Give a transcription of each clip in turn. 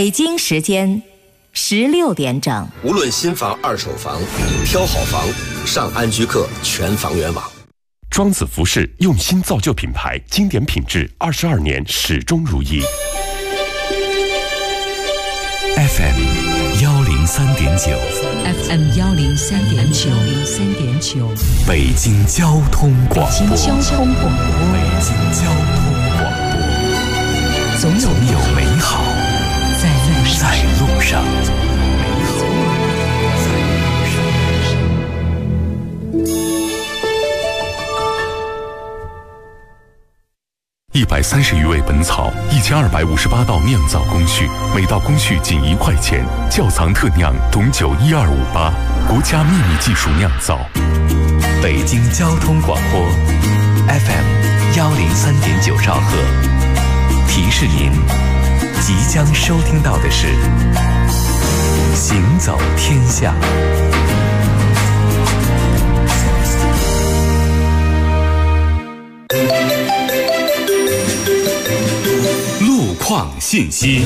北京时间16点整。 无论新房、二手房，挑好房，上安居客全房源网。 庄子服饰用心造就品牌，经典品质，22年始终如一。 FM 103.9 FM 103.9 北京交通广播。 北京交通广播。 北京交通广播。总有美好在路上。130余味本草，1258道酿造工序，每道工序仅1块钱。窖藏特酿董酒1258，国家秘密技术酿造。北京交通广播 FM 103.9兆赫，提示您即将收听到的是行走天下。路况信息。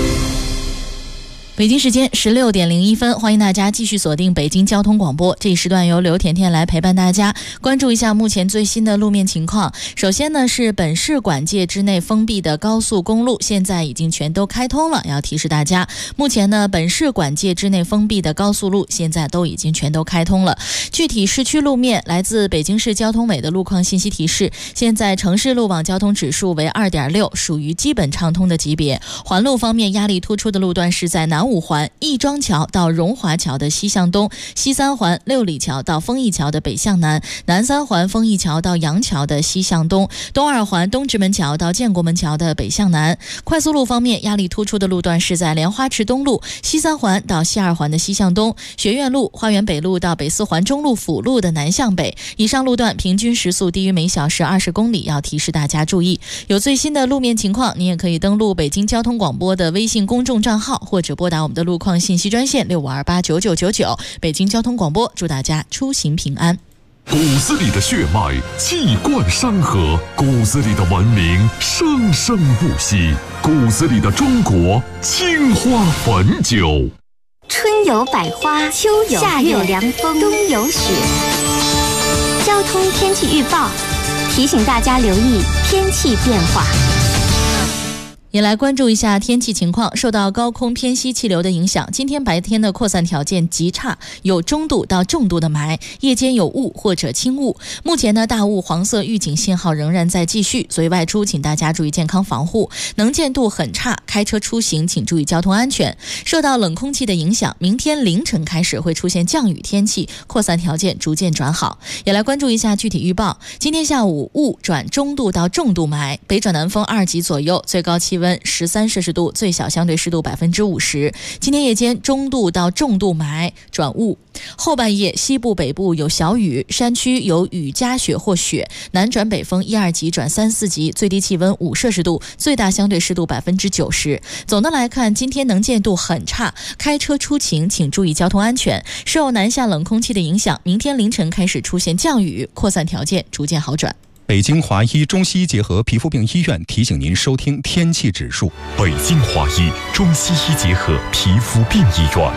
北京时间16点01分，欢迎大家继续锁定北京交通广播。这一时段由刘甜甜来陪伴大家，关注一下目前最新的路面情况。首先呢，是本市管界之内封闭的高速公路，现在已经全都开通了。要提示大家，目前呢，本市管界之内封闭的高速路现在都已经全都开通了。具体市区路面，来自北京市交通委的路况信息提示，现在城市路网交通指数为 2.6， 属于基本畅通的级别。环路方面，压力突出的路段是在南五环亦庄桥到荣华桥的西向东，西三环六里桥到丰益桥的北向南，南三环丰益桥到杨桥的西向东，东二环东直门桥到建国门桥的北向南。快速路方面，压力突出的路段是在莲花池东路西三环到西二环的西向东，学院路花园北路到北四环中路辅路的南向北。以上路段平均时速低于每小时20公里，要提示大家注意。有最新的路面情况，你也可以登录北京交通广播的微信公众账号，或者拨打我们的路况信息专线65289999。北京交通广播，祝大家出行平安。 骨子里的血脉气贯山河，骨子里的文明生生不息，骨子里的中国青花汾酒。 春有百花，秋有夏有凉风，冬有雪。交通天气预报提醒大家留意天气变化。 也来关注一下天气情况。受到高空偏西气流的影响，今天白天的扩散条件极差，有中度到重度的霾，夜间有雾或者轻雾。目前呢，大雾黄色预警信号仍然在继续，所以外出请大家注意健康防护，能见度很差，开车出行请注意交通安全。受到冷空气的影响，明天凌晨开始会出现降雨天气，扩散条件逐渐转好。也来关注一下具体预报。今天下午雾转中度到重度霾，北转南风2级左右，最高气温13摄氏度，最小相对湿度50%。今天夜间中度到重度霾转雾，后半夜西部北部有小雨，山区有雨夹雪或雪，南转北风1、2级转3、4级，最低气温5摄氏度，最大相对湿度90%。总的来看，今天能见度很差，开车出行请注意交通安全。受南下冷空气的影响，明天凌晨开始出现降雨，扩散条件逐渐好转。 北京华医中西医结合皮肤病医院提醒您收听天气指数。 北京华医中西医结合皮肤病医院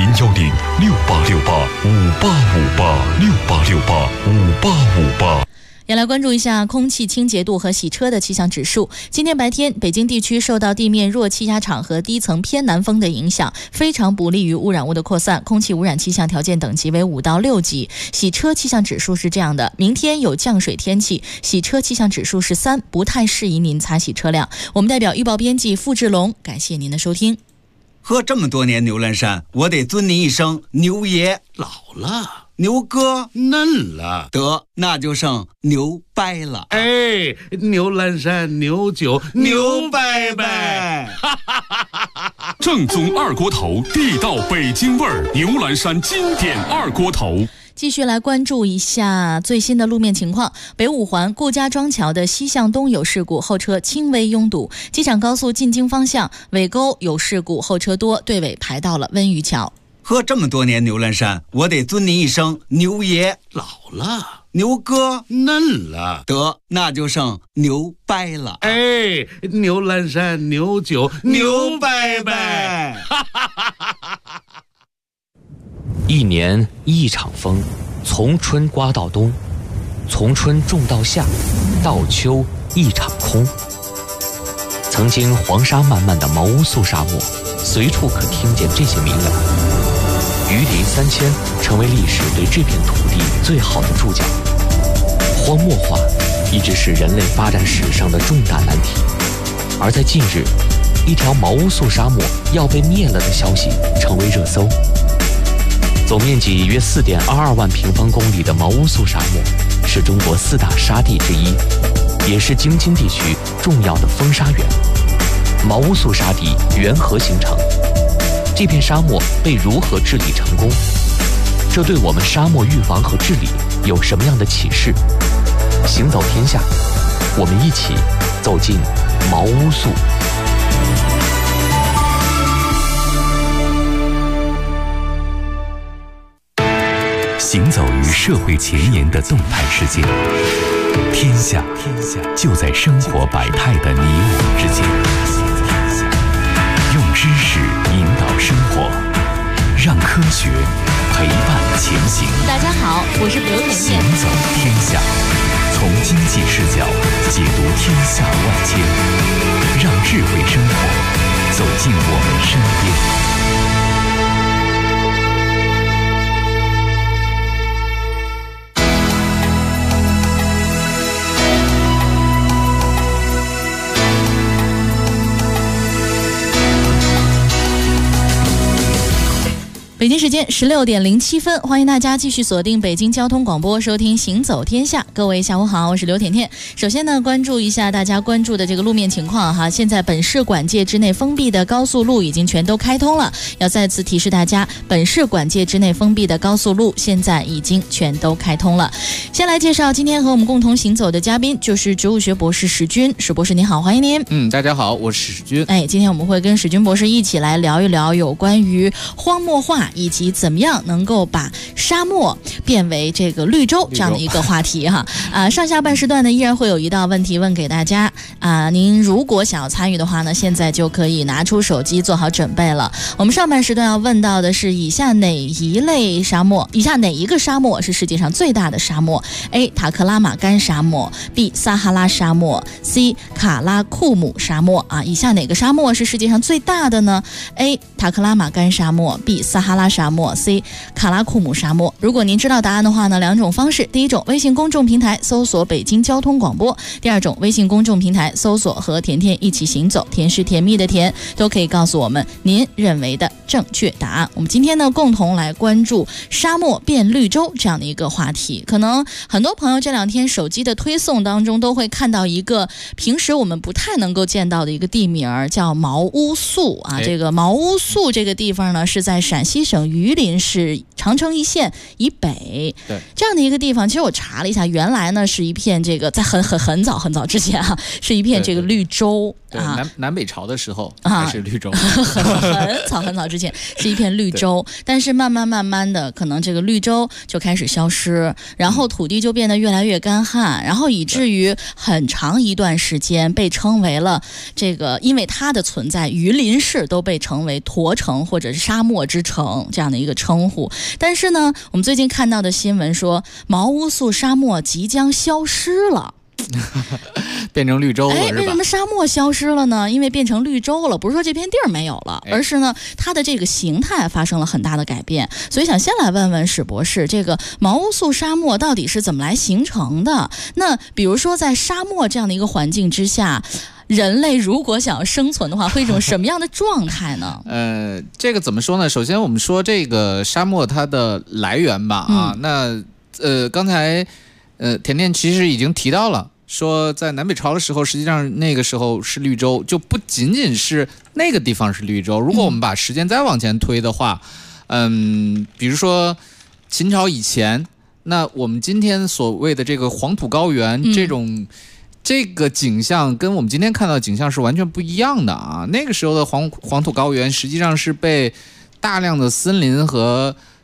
，0106868585858，68685858。 也来关注一下空气清洁度和洗车的气象指数。今天白天，北京地区受到地面弱气压场和低层偏南风的影响，非常不利于污染物的扩散，空气污染气象条件等级为5到6级。洗车气象指数是这样的：明天有降水天气，洗车气象指数是3，不太适宜您擦洗车辆。我们代表预报编辑付志龙，感谢您的收听。 喝这么多年牛栏山，我得尊您一声牛爷。 老了， 牛哥嫩了， 得那就剩牛掰了。 哎，牛栏山牛酒牛掰掰， 正宗二锅头，地道北京味儿，牛栏山经典二锅头。 继续来关注一下最新的路面情况。北五环顾家庄桥的西向东有事故，后车轻微拥堵。机场高速进京方向尾沟有事故，后车多，队尾排到了温榆桥。 喝这么多年牛栏山，我得尊您一声牛爷。 老了， 牛哥嫩了， 得那就剩牛掰了。 哎，牛栏山，牛酒，牛掰掰。 一年一场风，从春刮到冬，从春种到夏，到秋一场空。曾经黄沙漫漫的毛乌素沙漠，随处可听见这些民谣。榆林3000成为历史对这片土地最好的注脚。荒漠化一直是人类发展史上的重大难题，而在近日，一条毛乌素沙漠要被灭了的消息成为热搜。总面积约4.22万平方公里的毛乌素沙漠，是中国4大沙地之一，也是京津地区重要的风沙源。毛乌素沙地缘何形成？这片沙漠被如何治理成功？这对我们沙漠预防和治理有什么样的启示？行走天下，我们一起走进毛乌素。 行走于社会前沿的动态世界，天下就在生活百态的你我之间。用知识引导生活，让科学陪伴前行。 大家好，我是刘甜甜。 行走天下，从经济视角解读天下万千，让智慧生活走进我们身边。 北京时间16点07分，欢迎大家继续锁定北京交通广播，收听行走天下。各位下午好，我是刘甜甜。首先呢，关注一下大家关注的这个路面情况哈。现在本市管界之内封闭的高速路已经全都开通了，要再次提示大家，本市管界之内封闭的高速路现在已经全都开通了。先来介绍今天和我们共同行走的嘉宾，就是植物学博士史军。史博士你好，欢迎您。 大家好，我是史军。 今天我们会跟史军博士一起来聊一聊有关于荒漠化以及怎么样能够把沙漠变为这个绿洲这样的一个话题哈。上下半时段呢依然会有一道问题问给大家您如果想要参与的话呢，现在就可以拿出手机做好准备了。我们上半时段要问到的是以下哪一个沙漠是世界上最大的沙漠？ A. 塔克拉玛干沙漠， B. 撒哈拉沙漠， C. 卡拉库姆沙漠以下哪个沙漠是世界上最大的呢？ A. 塔克拉玛干沙漠， B. 撒哈拉沙漠， C. 卡拉库姆沙漠。如果您知道答案的话呢，两种方式，第一种微信公众平台搜索北京交通广播，第二种微信公众平台搜索和甜甜一起行走，甜是甜蜜的甜，都可以告诉我们您认为的正确答案。我们今天呢共同来关注沙漠变绿洲这样的一个话题。可能很多朋友这两天手机的推送当中都会看到一个平时我们不太能够见到的一个地名，叫毛乌素这个毛乌素这个地方呢是在陕西省榆林市长城一线以北， 对这样的一个地方。其实我查了一下，原来呢是一片这个在很早之前是一片这个绿洲。 对南北朝的时候还是绿洲， 很早之前是一片绿洲，但是慢慢的可能这个绿洲就开始消失，然后土地就变得越来越干旱，然后以至于很长一段时间被称为了这个，因为它的存在，榆林市都被称为驼城或者是沙漠之城这样的一个称呼。但是呢，我们最近看到的新闻说，毛乌素沙漠即将消失了。 变成绿洲了，是吧？ 为什么沙漠消失了呢？因为变成绿洲了，不是说这片地儿没有了，而是呢它的这个形态发生了很大的改变。所以想先来问问史博士，这个毛乌素沙漠到底是怎么来形成的？那比如说在沙漠这样的一个环境之下，人类如果想要生存的话，会一种什么样的状态呢？ 这个怎么说呢？首先我们说这个沙漠它的来源吧那刚才甜甜其实已经提到了，说在南北朝的时候，实际上那个时候是绿洲，就不仅仅是那个地方是绿洲。如果我们把时间再往前推的话，比如说秦朝以前，那我们今天所谓的这个黄土高原这个景象跟我们今天看到的景象是完全不一样的那个时候的黄土高原实际上是被大量的森林和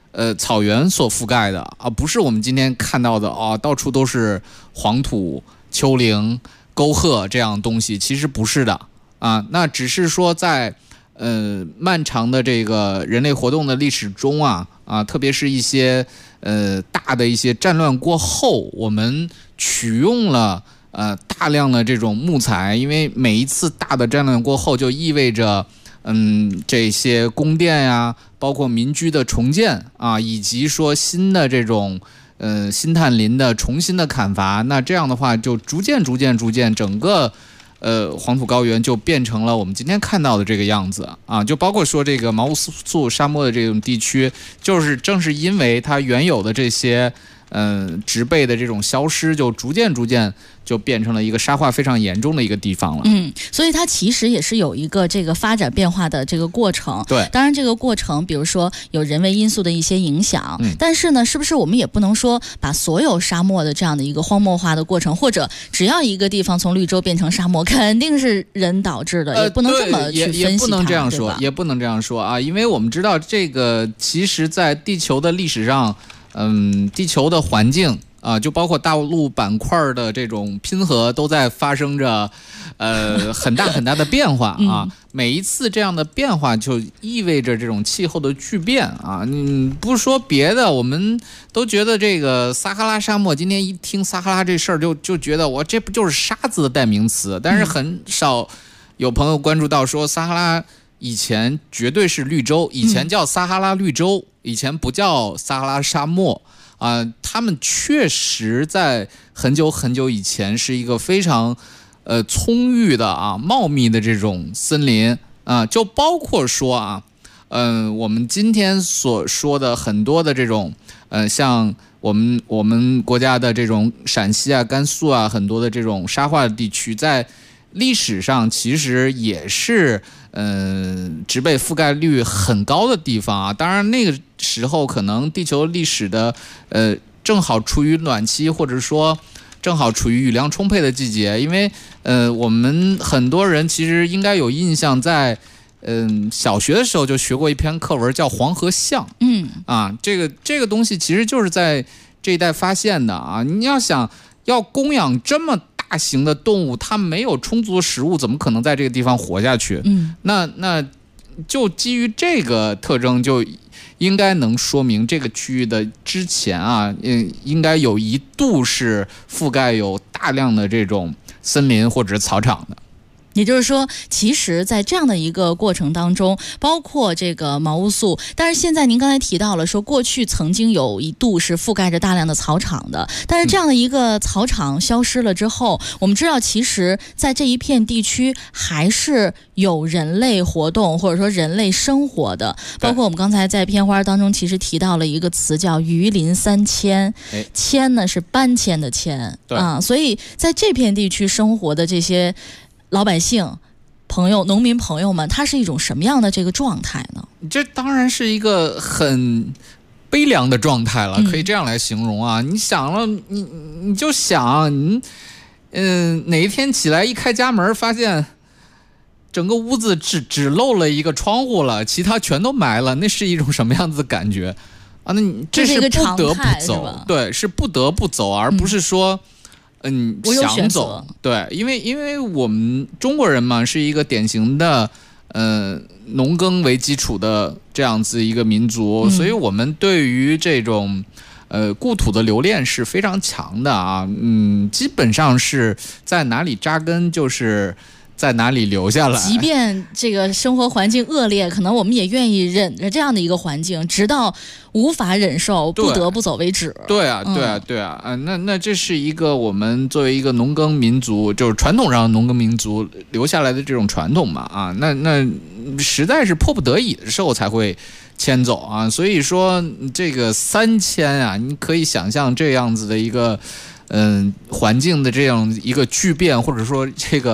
草原所覆盖的啊，不是我们今天看到的啊，到处都是黄土、丘陵、沟壑这样东西，其实不是的啊。那只是说在漫长的这个人类活动的历史中啊，特别是一些大的一些战乱过后，我们取用了大量的这种木材，因为每一次大的战乱过后，就意味着这些宫殿呀，包括民居的重建啊，以及说新的这种新探林的重新的砍伐，那这样的话就逐渐整个黄土高原就变成了我们今天看到的这个样子啊，就包括说这个毛乌素沙漠的这种地区，正是因为它原有的这些植被的这种消失，就逐渐就变成了一个沙化非常严重的一个地方了。 所以它其实也是有一个这个发展变化的这个过程。 对， 当然这个过程，比如说有人为因素的一些影响，但是呢，是不是我们也不能说把所有沙漠的这样的一个荒漠化的过程，或者只要一个地方从绿洲变成沙漠，肯定是人导致的，也不能这么去分析它， 也不能这样说，也不能这样说啊，因为我们知道这个，其实在地球的历史上。地球的环境啊，就包括大陆板块的这种拼合，都在发生着很大的变化啊。每一次这样的变化，就意味着这种气候的巨变啊。不说别的，我们都觉得这个撒哈拉沙漠，今天一听撒哈拉这事儿，就觉得我这不就是沙子的代名词？但是很少有朋友关注到说，撒哈拉以前绝对是绿洲，以前叫撒哈拉绿洲。以前不叫撒哈拉沙漠啊，他们确实在很久以前是一个非常葱郁的啊茂密的这种森林啊，就包括说啊，我们今天所说的很多的这种像我们国家的这种陕西啊、甘肃啊，很多的这种沙化的地区，在历史上其实也是植被覆盖率很高的地方啊。当然那个时候可能地球历史的正好处于暖期，或者说正好处于雨量充沛的季节，因为我们很多人其实应该有印象，在小学的时候就学过一篇课文叫《黄河象》。这个东西其实就是在这一带发现的啊。你要想要供养这么大型的动物，它没有充足的食物，怎么可能在这个地方活下去？那就基于这个特征，就应该能说明这个区域的之前啊，应该有一度是覆盖有大量的这种森林或者草场的。 也就是说，其实在这样的一个过程当中，包括这个毛乌素，但是现在您刚才提到了说，过去曾经有一度是覆盖着大量的草场的，但是这样的一个草场消失了之后，我们知道其实在这一片地区还是有人类活动或者说人类生活的，包括我们刚才在片花当中其实提到了一个词叫鱼鳞三迁，迁呢是搬迁的迁啊，所以在这片地区生活的这些老百姓朋友、农民朋友们，他是一种什么样的这个状态呢？ 这当然是一个很悲凉的状态了，可以这样来形容啊。你想了，你就想，哪一天起来一开家门，发现整个屋子只漏了一个窗户了，其他全都埋了，那是一种什么样子的感觉啊？那你这是不得不走，对，是不得不走，而不是说。想走，对，因为我们中国人嘛，是一个典型的农耕为基础的这样子一个民族，所以我们对于这种故土的留恋是非常强的啊，基本上是在哪里扎根就是在哪里留下来， 即便这个生活环境恶劣，可能我们也愿意忍着这样的一个环境，直到无法忍受不得不走为止。 对啊，那这是一个我们作为一个农耕民族，就是传统上的农耕民族留下来的这种传统嘛啊，那实在是迫不得已的时候才会迁走啊，所以说这个3000啊，你可以想象这样子的一个环境的这样一个巨变，或者说这个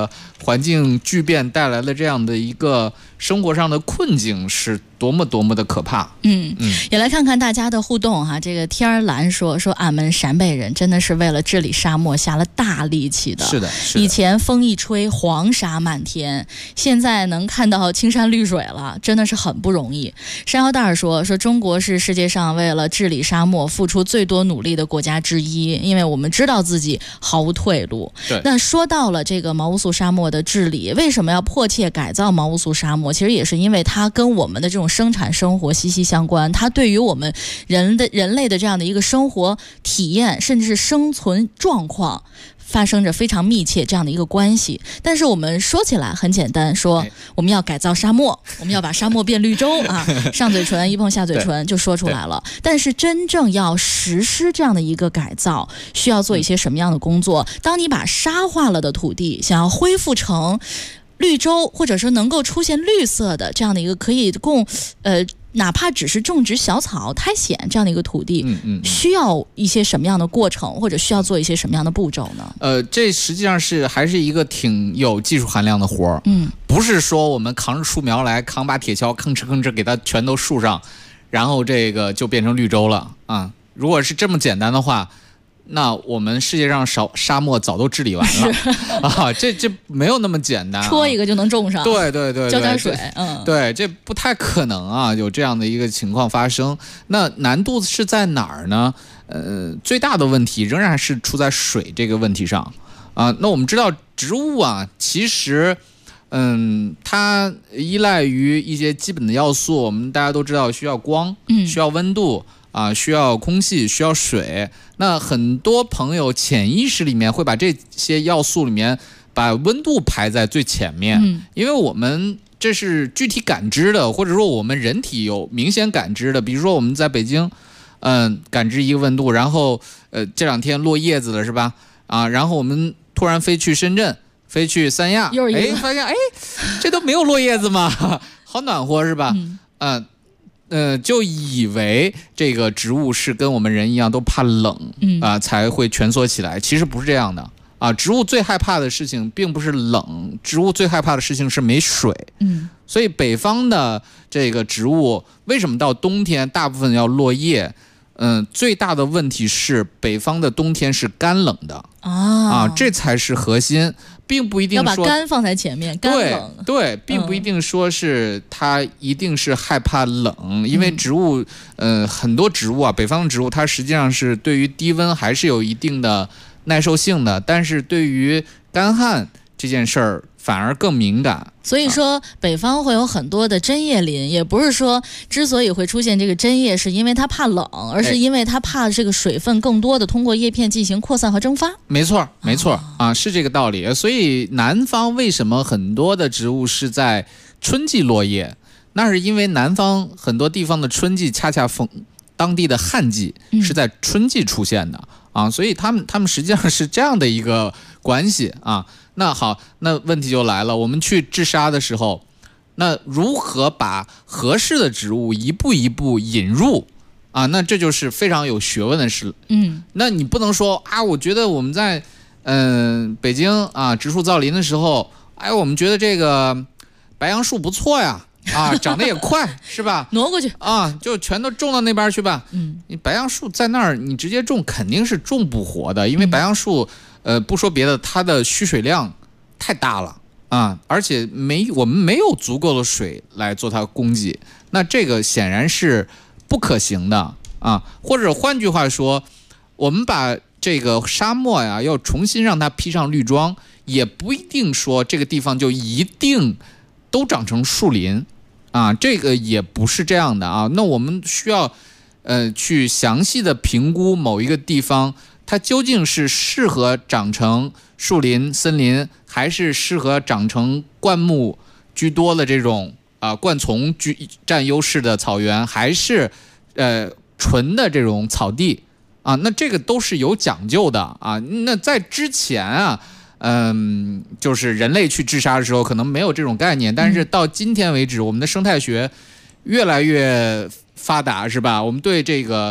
环境巨变带来的这样的一个生活上的困境是多么的可怕。 也来看看大家的互动哈。这个天儿蓝说俺们陕北人真的是为了治理沙漠下了大力气的。 是的， 以前风一吹黄沙满天，现在能看到青山绿水了，真的是很不容易。山腰大儿说中国是世界上为了治理沙漠付出最多努力的国家之一，因为我们知道自己毫无退路。 对。 那说到了这个毛乌素沙漠的治理，为什么要迫切改造毛乌素沙漠？其实也是因为它跟我们的这种生产生活息息相关，它对于我们人类的这样的一个生活体验，甚至是生存状况发生着非常密切这样的一个关系。但是我们说起来很简单，说我们要改造沙漠，我们要把沙漠变绿洲啊，上嘴唇一碰下嘴唇就说出来了。但是真正要实施这样的一个改造，需要做一些什么样的工作？当你把沙化了的土地想要恢复成绿洲，或者说能够出现绿色的这样的一个可以供哪怕只是种植小草、苔藓这样的一个土地，需要一些什么样的过程，或者需要做一些什么样的步骤呢？ 这实际上还是一个挺有技术含量的活儿。不是说我们扛着树苗来，扛把铁锹吭哧吭哧给它全都竖上，然后这个就变成绿洲了啊！如果是这么简单的话，那我们世界上沙漠早都治理完了啊！这没有那么简单， 戳一个就能种上。 对， 浇点水， 对，这不太可能啊，有这样的一个情况发生。那难度是在哪儿呢？最大的问题仍然是出在水这个问题上啊。那我们知道植物啊，其实它依赖于一些基本的要素，我们大家都知道需要光，需要温度。需要空气，需要水。那很多朋友潜意识里面会把这些要素里面把温度排在最前面，因为我们这是具体感知的，或者说我们人体有明显感知的。比如说我们在北京，感知一个温度，然后这两天落叶子了是吧？然后我们突然飞去深圳，飞去三亚，发现这都没有落叶子嘛，好暖和是吧？就以为这个植物是跟我们人一样都怕冷才会蜷缩起来，其实不是这样的啊。植物最害怕的事情并不是冷，植物最害怕的事情是没水。所以北方的这个植物为什么到冬天大部分要落叶？最大的问题是北方的冬天是干冷的这才是核心。并不一定说要把干放在前面，干冷对，并不一定说是它一定是害怕冷，因为植物很多植物北方的植物它实际上是对于低温还是有一定的耐受性的，但是对于干旱这件事儿反而更敏感。 所以说北方会有很多的针叶林，也不是说之所以会出现这个针叶是因为它怕冷，而是因为它怕这个水分更多的通过叶片进行扩散和蒸发。 没错是这个道理。所以南方为什么很多的植物是在春季落叶，那是因为南方很多地方的春季恰恰当地的旱季是在春季出现的所以他们实际上是这样的一个关系那好，那问题就来了，我们去治沙的时候，那如何把合适的植物一步一步引入那这就是非常有学问的事。那你不能说我觉得我们在北京植树造林的时候，我们觉得这个白杨树不错呀长得也快是吧？ 挪过去就全都种到那边去吧。你白杨树在那儿，你直接种肯定是种不活的，因为白杨树不说别的，它的蓄水量太大了而且我们没有足够的水来做它供给，那这个显然是不可行的或者换句话说，我们把这个沙漠要重新让它披上绿装，也不一定说这个地方就一定都长成树林这个也不是这样的那我们需要去详细的评估某一个地方它究竟是适合长成树林森林，还是适合长成灌木居多的这种灌丛占优势的草原，还是纯的这种草地那这个都是有讲究的那在之前就是人类去治沙的时候可能没有这种概念，但是到今天为止，我们的生态学越来越发达是吧？我们对这个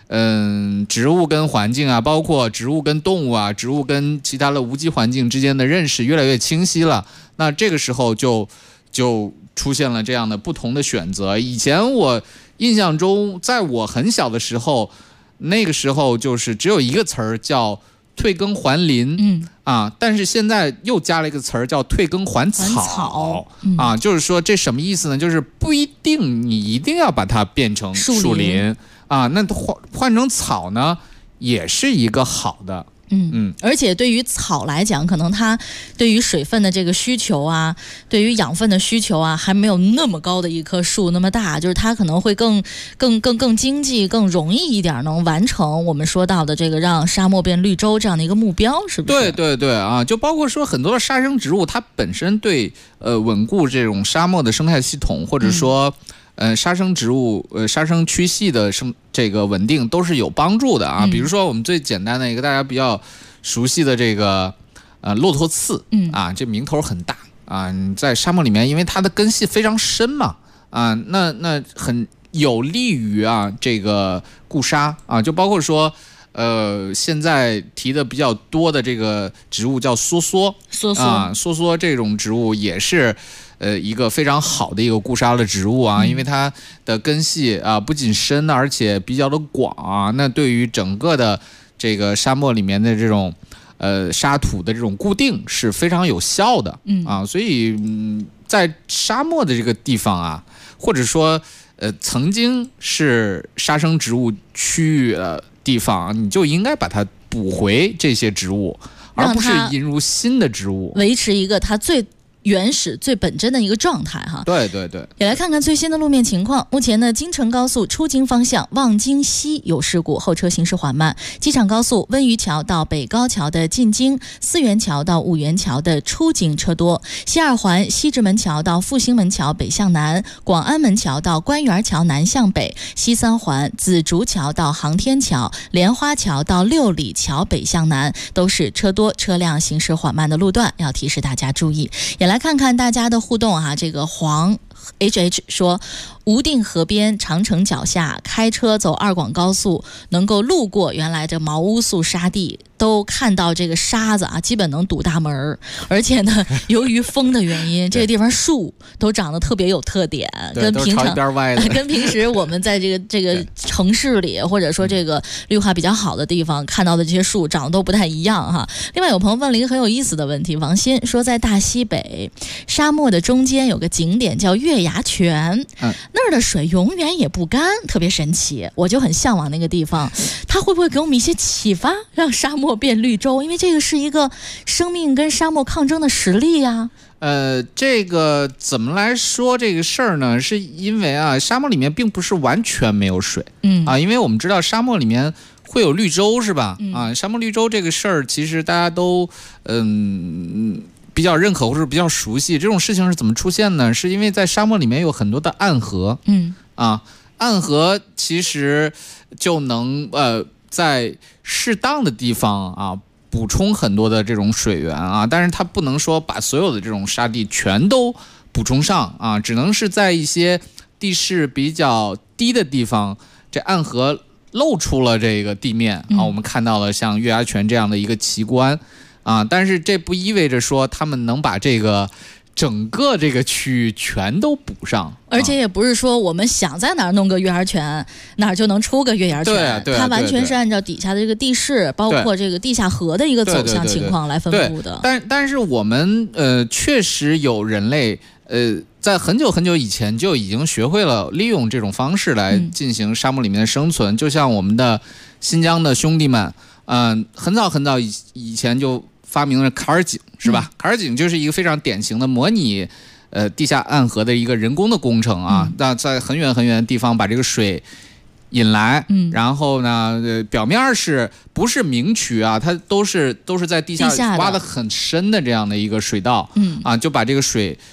植物跟环境啊，包括植物跟动物啊，植物跟其他的无机环境之间的认识越来越清晰了。那这个时候就出现了这样的不同的选择。以前我印象中，在我很小的时候，那个时候就是只有一个词儿叫退耕还林，但是现在又加了一个词儿叫退耕还草，就是说这什么意思呢？就是不一定你一定要把它变成树林啊，那换成草呢，也是一个好的。 而且对于草来讲，可能它对于水分的这个需求啊，对于养分的需求啊，还没有那么高的一棵树那么大，就是它可能会更经济、更容易一点，能完成我们说到的这个让沙漠变绿洲这样的一个目标，是不是？ 对啊，就包括说很多的沙生植物，它本身对稳固这种沙漠的生态系统，或者说沙生植物沙生区系的这个稳定都是有帮助的啊。比如说我们最简单的一个大家比较熟悉的这个骆驼刺这名头很大啊，在沙漠里面，因为它的根系非常深嘛那很有利于这个固沙啊，就包括说现在提的比较多的这个植物叫梭梭这种植物也是一个非常好的一个固沙的植物因为它的根系不仅深，而且比较的广那对于整个的这个沙漠里面的这种沙土的这种固定是非常有效的所以在沙漠的这个地方或者说曾经是沙生植物区域的地方，你就应该把它补回这些植物，而不是引入新的植物， 维持一个它最原始最本真的一个状态哈。 对， 也来看看最新的路面情况。目前呢，京承高速出京方向望京西有事故，后车行驶缓慢。机场高速温榆桥到北高桥的进京，四元桥到五元桥的出京车多。西二环西直门桥到复兴门桥北向南，广安门桥到官园桥南向北，西三环紫竹桥到航天桥，莲花桥到六里桥北向南，都是车多车辆行驶缓慢的路段，要提示大家注意。也来看看大家的互动这个黄 HH 说，无定河边长城脚下开车走二广高速，能够路过原来这毛乌素沙地，都看到这个沙子基本能堵大门。而且呢，由于风的原因，这个地方树都长得特别有特点，跟平常跟平时我们在这个城市里或者说这个绿化比较好的地方看到的这些树长得都不太一样哈。另外有朋友问了一个很有意思的问题，王鑫说在大西北沙漠的中间有个景点叫月牙泉，那儿的水永远也不干，特别神奇，我就很向往那个地方。它会不会给我们一些启发，让沙漠变绿洲？因为这个是一个生命跟沙漠抗争的实力呀。 这个怎么来说这个事儿呢？是因为沙漠里面并不是完全没有水，因为我们知道沙漠里面会有绿洲，是吧？沙漠绿洲这个事儿，其实大家都比较认可或者比较熟悉。这种事情是怎么出现呢？是因为在沙漠里面有很多的暗河，暗河其实就能在适当的地方补充很多的这种水源但是它不能说把所有的这种沙地全都补充上只能是在一些地势比较低的地方，这暗河露出了这个地面我们看到了像月牙泉这样的一个奇观但是这不意味着说他们能把这个整个这个区域全都补上， 而且也不是说我们想在哪儿弄个月牙泉哪儿就能出个月牙泉，它完全是按照底下的这个地势，包括这个地下河的一个走向情况来分布的。 但是我们确实有人类在很久很久以前就已经学会了利用这种方式来进行沙漠里面的生存，就像我们的新疆的兄弟们很早很早以前就发明了卡尔井，是吧？卡尔井就是一个非常典型的模拟地下暗河的一个人工的工程那在很远很远的地方把这个水引来，然后呢表面是不是明渠它都是在地下挖得很深的这样的一个水道就把这个水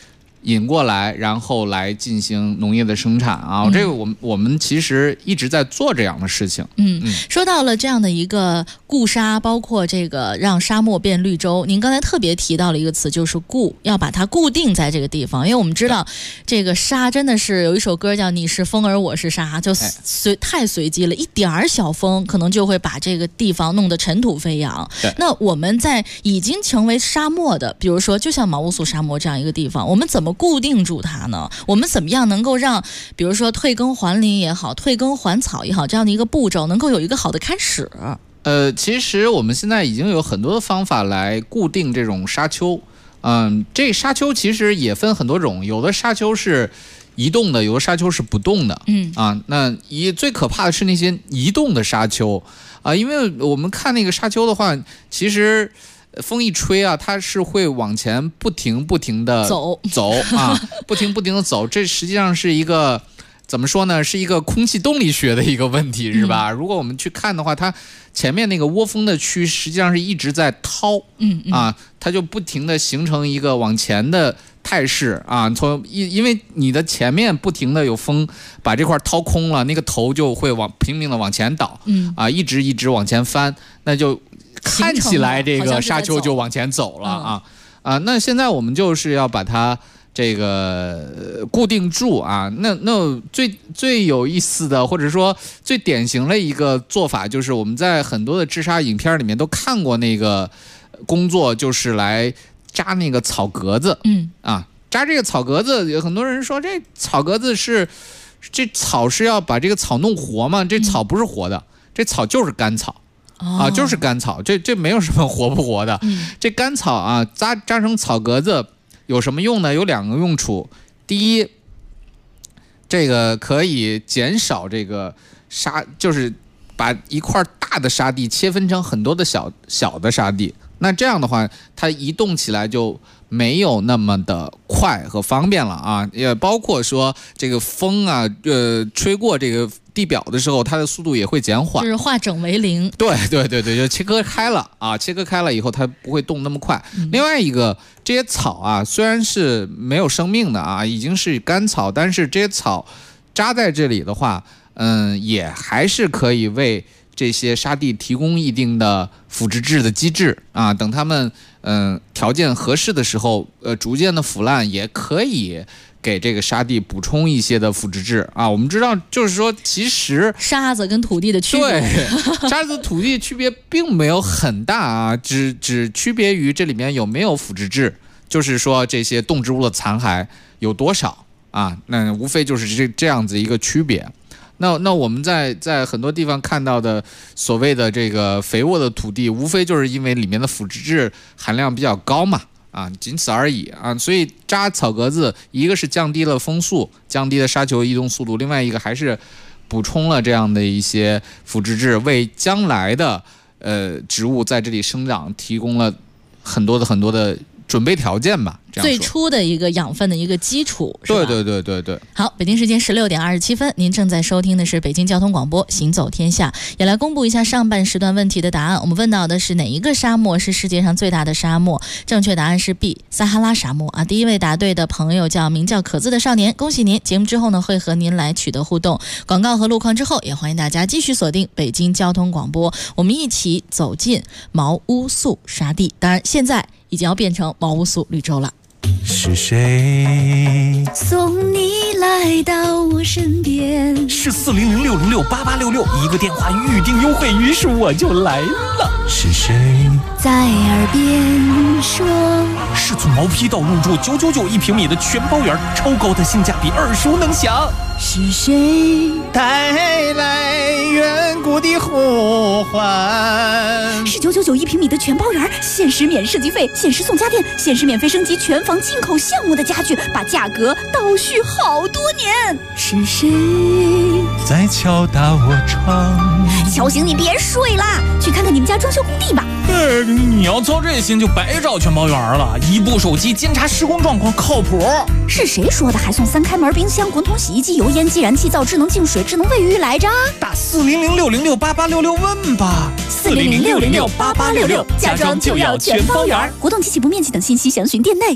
引过来，然后来进行农业的生产啊。这个我们其实一直在做这样的事情。 说到了这样的一个固沙，包括这个让沙漠变绿洲，您刚才特别提到了一个词，就是固，要把它固定在这个地方。因为我们知道这个沙真的是有一首歌叫你是风儿我是沙，就太随机了，一点小风可能就会把这个地方弄得尘土飞扬。那我们在已经成为沙漠的，比如说就像毛乌素沙漠这样一个地方，我们怎么固定住它呢？我们怎么样能够让比如说退耕还林也好，退耕还草也好，这样的一个步骤能够有一个好的开始？ 其实我们现在已经有很多的方法来固定这种沙丘。这沙丘其实也分很多种，有的沙丘是移动的，有的沙丘是不动的。那最可怕的是那些移动的沙丘啊，因为我们看那个沙丘的话，其实风一吹啊，它是会往前不停的走啊，不停的走。这实际上是一个怎么说呢？是一个空气动力学的一个问题，是吧？如果我们去看的话，它前面那个涡风的区实际上是一直在掏，它就不停的形成一个往前的态势啊。因为你的前面不停的有风把这块掏空了，那个头就会拼命的往前倒，一直往前翻，那就看起来这个沙丘就往前走了啊。那现在我们就是要把它这个固定住啊。那最有意思的，或者说最典型的一个做法，就是我们在很多的治沙影片里面都看过那个工作，就是来扎那个草格子。扎这个草格子，有很多人说这草格子这草是要把这个草弄活吗？这草不是活的，这草就是干草。就是干草，这没有什么活不活的。这干草啊，扎成草格子有什么用呢？有2个用处。第一，这个可以减少这个沙，就是把一块大的沙地切分成很多的小的沙地。那这样的话，它移动起来就没有那么的快和方便了啊。也包括说这个风啊，吹过这个地表的时候，它的速度也会减缓， 就是化整为零。 对，就切割开了啊，切割开了以后，它不会动那么快。另外一个，这些草啊，虽然是没有生命的啊，已经是干草，但是这些草扎在这里的话，也还是可以为这些沙地提供一定的腐殖质的机制啊。等它们条件合适的时候，逐渐的腐烂，也可以给这个沙地补充一些的腐殖质啊。我们知道，就是说，其实沙子跟土地的区别， 对，沙子土地区别并没有很大啊，只区别于这里面有没有腐殖质，就是说这些动植物的残骸有多少啊。那无非就是这样子一个区别。那我们在很多地方看到的所谓的这个肥沃的土地，无非就是因为里面的腐殖质含量比较高嘛。仅此而已啊。所以扎草格子，一个是降低了风速，降低了沙丘移动速度，另外一个还是补充了这样的一些腐殖质，为将来的植物在这里生长提供了很多的准备条件吧。 最初的一个养分的一个基础，是吧？ 对。 好，北京时间16点27分，您正在收听的是北京交通广播《行走天下》，也来公布一下上半时段问题的答案。我们问到的是哪一个沙漠是世界上最大的沙漠？正确答案是 B， 撒哈拉沙漠啊。第一位答对的朋友名叫可字的少年，恭喜您！节目之后呢，会和您来取得互动。广告和路况之后，也欢迎大家继续锁定北京交通广播，我们一起走进毛乌素沙地。当然，现在已经要变成毛乌素绿洲了。 是谁送你来到我身边？ 是400-606-8866，一个电话预定优惠，于是我就来了。是谁在耳边说？ 是从毛坯到入住999一平米的全包圆，超高的性价比，耳熟能详。 是谁带来远古的呼唤？ 是999一平米的全包圆，限时免设计费，限时送家电，限时免费升级全房进口项目的家具，把价格倒叙好多年。 是谁在敲打我窗？ 敲醒你别睡啦，去看看你们家装修工地吧。 你要操这心就白找全包圆了，一部手机监察施工状况靠谱。 是谁说的还送3开门冰箱、滚筒洗衣机、油烟继燃气灶、智能净水、智能卫浴来着？ 打400-606-8866问吧。 400-606-8866，家装就要全包圆。活动及起步面积等信息详询店内。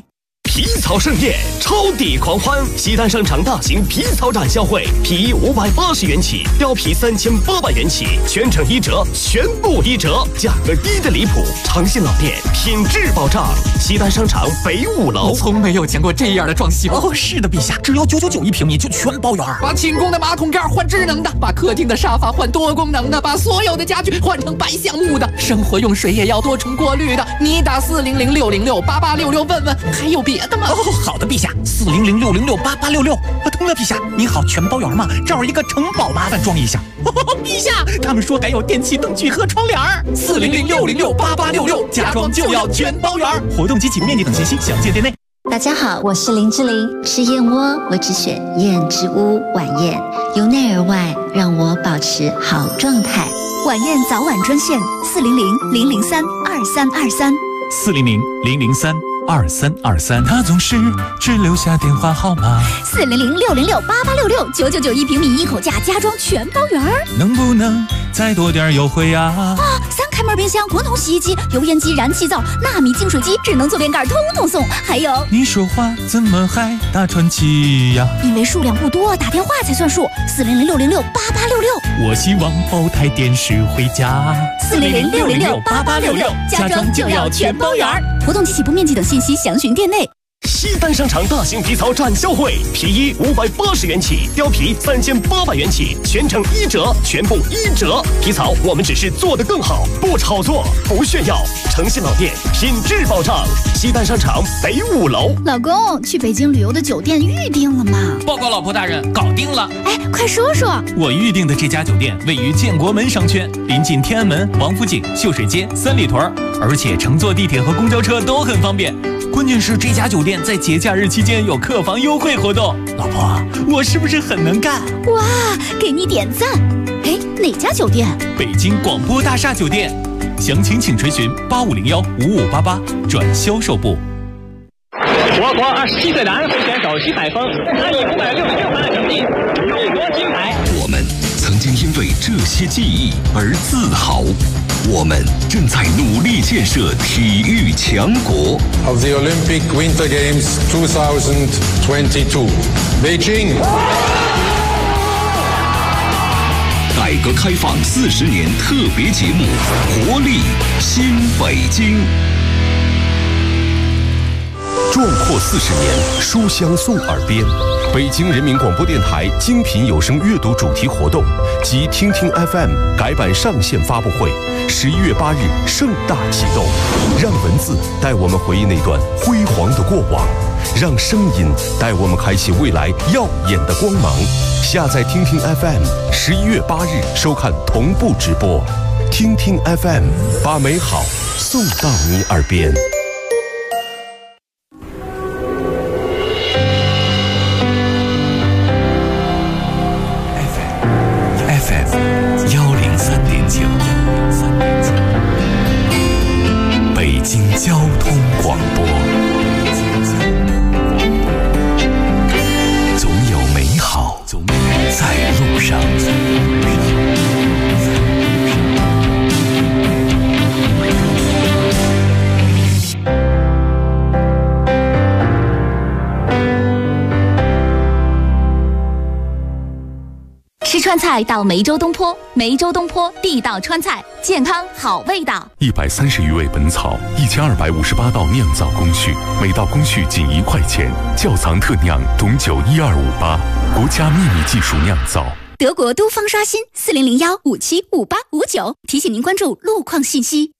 皮草盛宴，超抵狂欢！西单商场大型皮草展销会，皮衣580元起，貂皮3800元起，全程1折，全部1折，价格低的离谱。诚信老店，品质保障。西单商场北5楼。 我从没有见过这样的装修。哦，是的，陛下，只要9991平米就全包圆。 把寝宫的马桶盖换智能的，把客厅的沙发换多功能的，把所有的家具换成白橡木的，生活用水也要多重过滤的。你打400-606-8866问问，还有别的吗？ 哦，好的，陛下，400-606-8866。通了，陛下，您好，全包圆吗？这儿一个城堡，麻烦装一下。陛下，他们说还有电器灯具和窗帘。400-606-8866，家装就要全包圆。活动及起步面积等信息详见店内。 大家好，我是林志玲。吃燕窝，我只选燕之屋晚宴，由内而外让我保持好状态。 晚宴早晚专线400-003-2323。 400-003-2323，他总是只留下电话号码。 400-606-8866，999一平米一口价，家装全包圆。 能不能再多点优惠呀？ 3开门冰箱、滚筒洗衣机、油烟机、燃气灶、纳米净水机、智能坐便盖，通通送。还有， 你说话怎么还大喘气呀？ 因为数量不多，打电话才算数。400-606-8866。 我希望包台电视回家。 400-606-8866，家装就要全包圆。活动及起步面积等信息详询店内。 西单商场大型皮草展销会，皮衣580元起，貂皮3800元起，全程1折，全部1折。皮草我们只是做得更好，不炒作，不炫耀。诚信老店，品质保障。西单商场北5楼。 老公，去北京旅游的酒店预定了吗？ 报告老婆大人，搞定了。 哎，快说说。 我预定的这家酒店位于建国门商圈，临近天安门、王府井、秀水街、三里屯，而且乘坐地铁和公交车都很方便。关键是这家酒店在节假日期间有客房优惠活动。老婆，我是不是很能干？ 哇，给你点赞。哎，哪家酒店？ 北京广播大厦酒店。详情请垂询8501-5588转销售部。 我国27岁男足选手徐海峰，他以566分的成绩勇夺金牌。 我们曾经因为这些记忆而自豪。我们正在努力建设体育强国。 Of the Olympic Winter Games 2022, Beijing。 改革开放40年特别节目，活力新北京。 壮阔40年，书香送耳边。北京人民广播电台精品有声阅读主题活动及听听 FM 改版上线发布会，11月8日盛大启动。让文字带我们回忆那段辉煌的过往，让声音带我们开启未来耀眼的光芒。下载听听 FM，11月8日收看同步直播。听听 FM， 把美好送到你耳边。 北京交通广播，总有美好在路上。 吃川菜到梅州东坡，梅州东坡地道川菜，健康好味道。 130余味本草，1258道酿造工序，每道工序仅1块钱，窖藏特酿董酒12588，国家秘密技术酿造。 德国都方刷新400-575859，提醒您关注路况信息。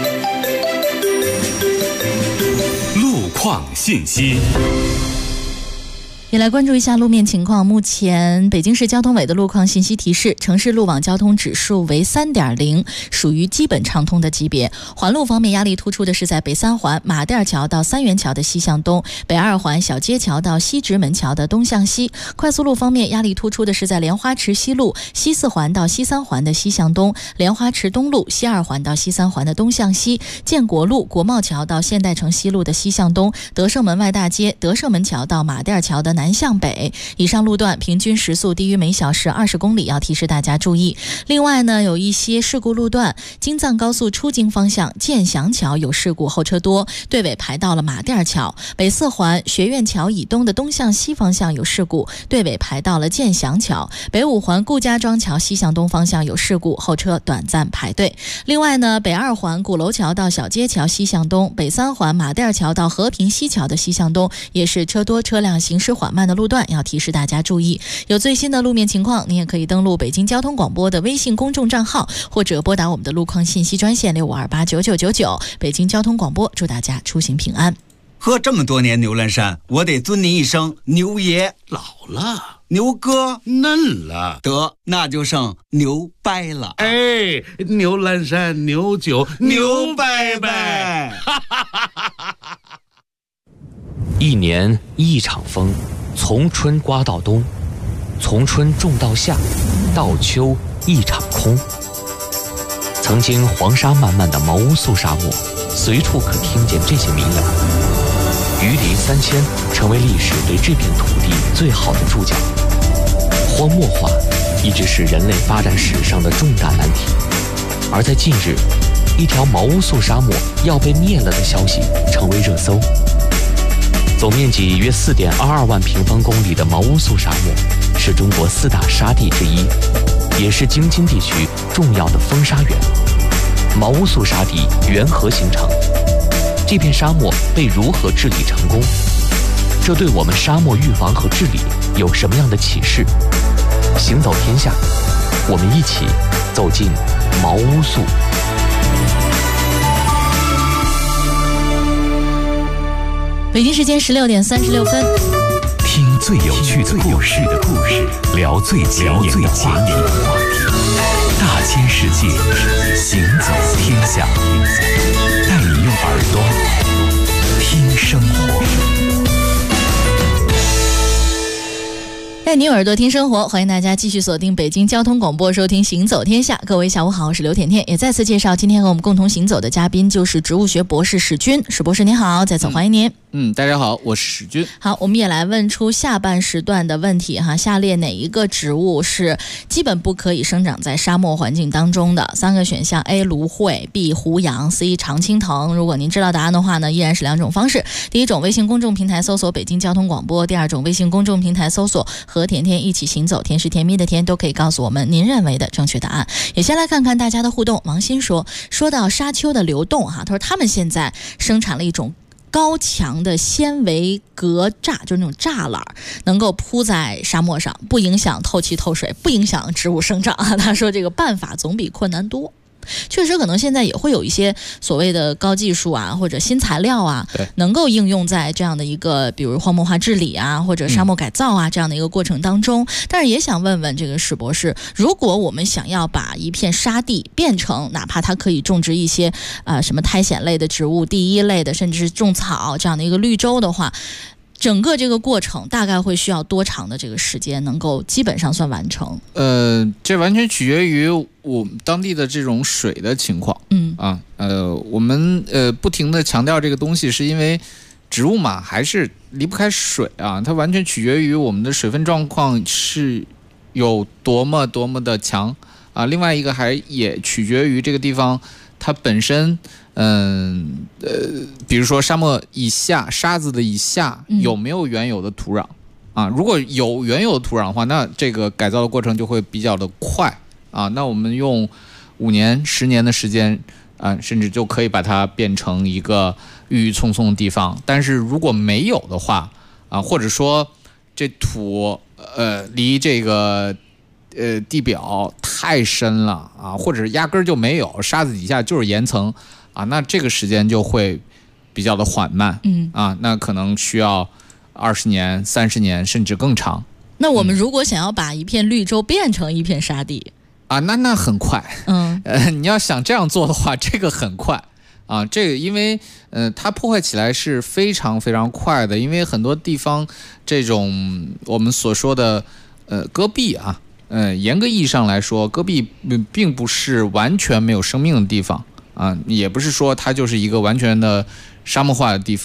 路况信息。 也来关注一下路面情况。目前北京市交通委的路况信息提示，城市路网交通指数为3.0，属于基本畅通的级别。环路方面，压力突出的是在北3环马甸桥到三元桥的西向东，北2环小街桥到西直门桥的东向西。快速路方面，压力突出的是在莲花池西路西4环到西3环的西向东，莲花池东路西2环到西3环的东向西，建国路国贸桥到现代城西路的西向东，德胜门外大街德胜门桥到马甸桥的南向北，以上路段平均时速低于每小时20公里，要提示大家注意。另外呢，有一些事故路段，京藏高速出京方向建祥桥有事故，后车多，队尾排到了马甸桥；北四环学院桥以东的东向西方向有事故，队尾排到了建祥桥；北五环顾家庄桥西向东方向有事故，后车短暂排队。另外呢，北二环鼓楼桥到小街桥西向东，北三环马甸桥到和平西桥的西向东也是车多车辆行驶缓慢的路段，要提示大家注意。有最新的路面情况，你也可以登录北京交通广播的微信公众账号，或者拨打我们的路况信息专线65289999。北京交通广播祝大家出行平安。 喝这么多年牛栏山，我得尊您一声牛爷。 老了， 牛哥嫩了， 得那就剩牛掰了。 哎，牛栏山牛酒牛掰掰。 一年一场风，从春刮到冬，从春种到夏，到秋一场空。曾经黄沙漫漫的茅屋素沙漠，随处可听见这些民谣。榆林3000成为历史对这片土地最好的注脚。荒漠化一直是人类发展史上的重大难题，而在近日，一条茅屋素沙漠要被灭了的消息成为热搜。总面积约4.22万平方公里的茅屋素沙漠，是中国4大沙地之一，也是京津地区重要的风沙源。茅屋素沙地缘何形成？这片沙漠被如何治理成功？这对我们沙漠预防和治理有什么样的启示？行走天下，我们一起走进茅屋素。 北京时间16点36分， 听最有趣的故事，聊最前沿的话题，大千世界，行走天下，带你用耳朵听生活。 带你用耳朵听生活，欢迎大家继续锁定北京交通广播，收听行走天下。各位下午好，我是刘甜甜，也再次介绍今天和我们共同行走的嘉宾就是植物学博士史军。史博士您好，再次欢迎您。 大家好，我是史军。 好，我们也来问出下半时段的问题哈。下列哪一个植物是基本不可以生长在沙漠环境当中的？3个选项 ：A. 芦荟 ，B. 胡杨 ，C. 常青藤。如果您知道答案的话呢，依然是2种方式。第一种，微信公众平台搜索北京交通广播；第二种，微信公众平台搜索和甜甜一起行走，甜是甜蜜的甜，都可以告诉我们您认为的正确答案。也先来看看大家的互动。王鑫说到沙丘的流动哈，他说他们现在生产了一种高强的纤维隔栅，就是那种栅栏，能够铺在沙漠上，不影响透气透水，不影响植物生长。他说这个办法总比困难多。确实可能现在也会有一些所谓的高技术啊，或者新材料啊，能够应用在这样的一个比如荒漠化治理啊，或者沙漠改造啊这样的一个过程当中。但是也想问问这个史博士，如果我们想要把一片沙地变成哪怕它可以种植一些什么苔藓类的植物、第一类的，甚至是种草这样的一个绿洲的话，整个这个过程大概会需要多长的这个时间能够基本上算完成？ 这完全取决于我们当地的这种水的情况。我们不停地强调这个东西，是因为植物嘛还是离不开水啊，它完全取决于我们的水分状况是有多么的强啊。另外一个也取决于这个地方它本身。比如说沙漠以下，沙子的以下有没有原有的土壤啊？如果有原有的土壤的话，那这个改造的过程就会比较的快啊。那我们用5年、10年的时间啊，甚至就可以把它变成一个郁郁葱葱的地方。但是如果没有的话啊，或者说这土离这个地表太深了啊，或者是压根儿就没有，沙子底下就是岩层。那这个时间就会比较的缓慢，那可能需要20年、30年甚至更长。 那我们如果想要把一片绿洲变成一片沙地那很快。你要想这样做的话，这个很快啊。这个因为它破坏起来是非常非常快的，因为很多地方这种我们所说的戈壁啊，严格意义上来说，戈壁并不是完全没有生命的地方。也不是说它就是一个完全的沙漠化的地方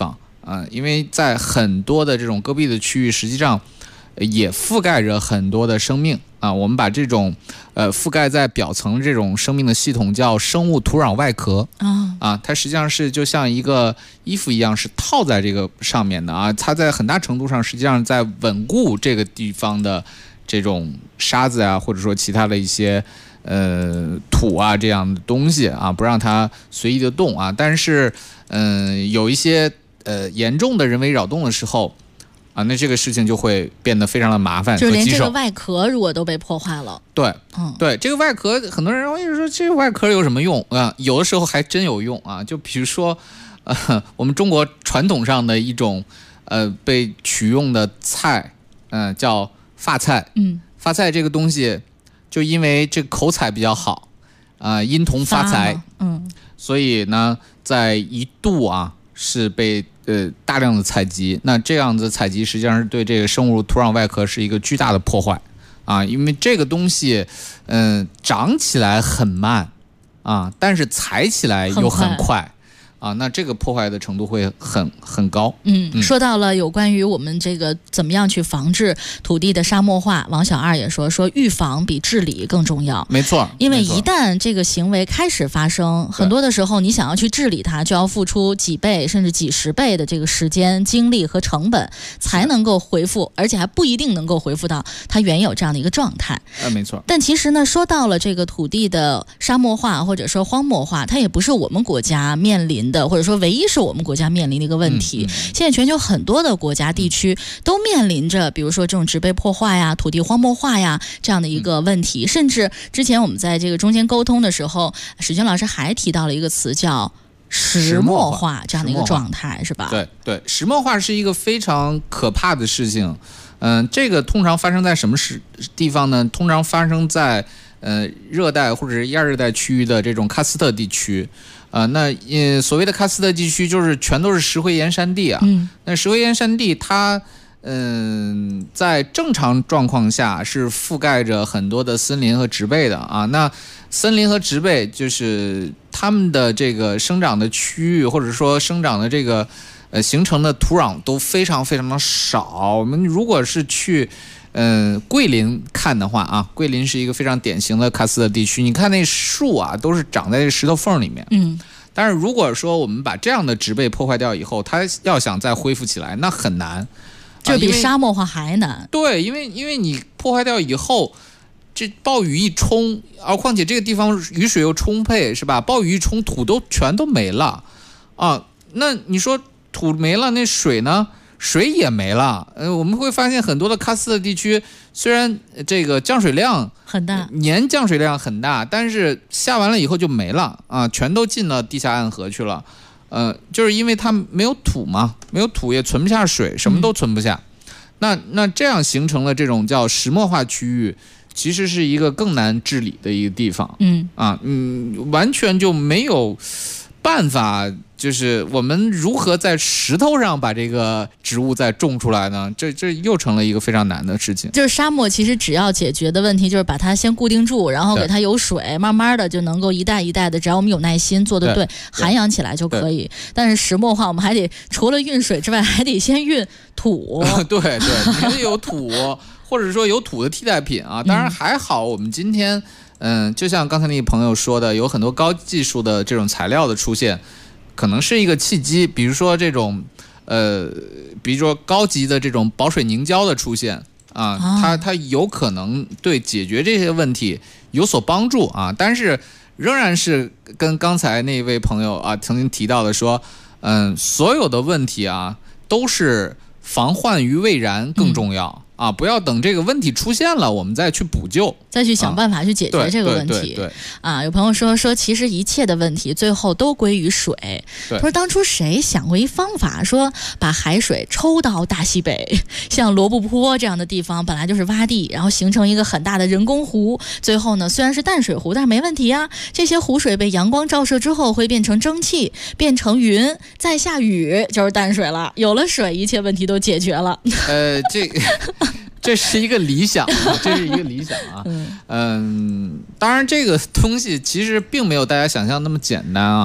因为在很多的这种戈壁的区域，实际上也覆盖着很多的生命啊。我们把这种覆盖在表层这种生命的系统叫生物土壤外壳啊，它实际上是就像一个衣服一样，是套在这个上面的啊。它在很大程度上实际上在稳固这个地方的这种沙子啊，或者说其他的一些土啊这样的东西啊，不让它随意的动啊。但是有一些严重的人为扰动的时候啊，那这个事情就会变得非常的麻烦， 就连这个外壳如果都被破坏了。 对，对，这个外壳很多人会说这个外壳有什么用啊？有的时候还真有用啊。就比如说我们中国传统上的一种被取用的菜，叫发菜。发菜这个东西就因为这口采比较好啊，因同发财，所以呢在一度啊是被大量的采集。那这样子采集实际上是对这个生物土壤外壳是一个巨大的破坏啊，因为这个东西长起来很慢啊，但是采起来又很快啊，那这个破坏的程度会很高。 说到了有关于我们这个怎么样去防治土地的沙漠化，王小二也说预防比治理更重要。 没错， 因为一旦这个行为开始发生，很多的时候你想要去治理它，就要付出几倍甚至几十倍的这个时间、精力和成本，才能够恢复，而且还不一定能够恢复到它原有这样的一个状态。 没错。 但其实呢，说到了这个土地的沙漠化或者说荒漠化，它也不是我们国家面临的，或者说唯一是我们国家面临的一个问题。现在全球很多的国家地区都面临着比如说这种植被破坏呀、土地荒漠化呀这样的一个问题。甚至之前我们在这个中间沟通的时候，史军老师还提到了一个词叫石墨化这样的一个状态，是吧？ 对，石墨化是一个非常可怕的事情。这个通常发生在什么地方呢？通常发生在热带或者是亚热带区域的这种喀斯特地区。那所谓的喀斯特地区就是全都是石灰岩山地啊。那石灰岩山地它在正常状况下是覆盖着很多的森林和植被的啊。那森林和植被就是它们的这个生长的区域，或者说生长的这个形成的土壤都非常非常的少。我们如果是去桂林看的话啊，桂林是一个非常典型的喀斯特地区，你看那树啊都是长在石头缝里面。但是如果说我们把这样的植被破坏掉以后，它要想再恢复起来那很难， 就比沙漠化还难。 对，因为你破坏掉以后，这暴雨一冲，况且这个地方雨水又充沛，是吧？暴雨一冲，土都全都没了啊。那你说土没了，那水呢？水也没了。我们会发现很多的喀斯特地区，虽然这个降水量很大， 年降水量很大，但是下完了以后就没了啊，全都进了地下暗河去了。就是因为它没有土嘛，没有土也存不下水，什么都存不下。那这样形成了这种叫石墨化区域，其实是一个更难治理的一个地方。完全就没有办法，就是我们如何在石头上把这个植物再种出来呢？这又成了一个非常难的事情。 就是沙漠其实只要解决的问题就是把它先固定住，然后给它有水，慢慢的就能够一代一代的，只要我们有耐心做得对，涵养起来就可以。但是石墨化我们还得除了运水之外，还得先运土。 对，你还得有土，或者说有土的替代品啊。当然还好，我们今天就像刚才那个朋友说的，有很多高技术的这种材料的出现，可能是一个契机。比如说这种比如说高级的这种保水凝胶的出现啊，它有可能对解决这些问题有所帮助啊。但是仍然是跟刚才那位朋友啊曾经提到的说，所有的问题啊都是防患于未然更重要。不要等这个问题出现了，我们再去补救， 再去想办法去解决这个问题。 对， 有朋友说，其实一切的问题最后都归于水。他说，当初谁想过一方法，说把海水抽到大西北，像罗布泊这样的地方，本来就是洼地，然后形成一个很大的人工湖。最后呢，虽然是淡水湖，但是没问题啊。这些湖水被阳光照射之后，会变成蒸汽，变成云，再下雨就是淡水了。有了水，一切问题都解决了。 这是一个理想，这是一个理想啊。当然这个东西其实并没有大家想象那么简单啊。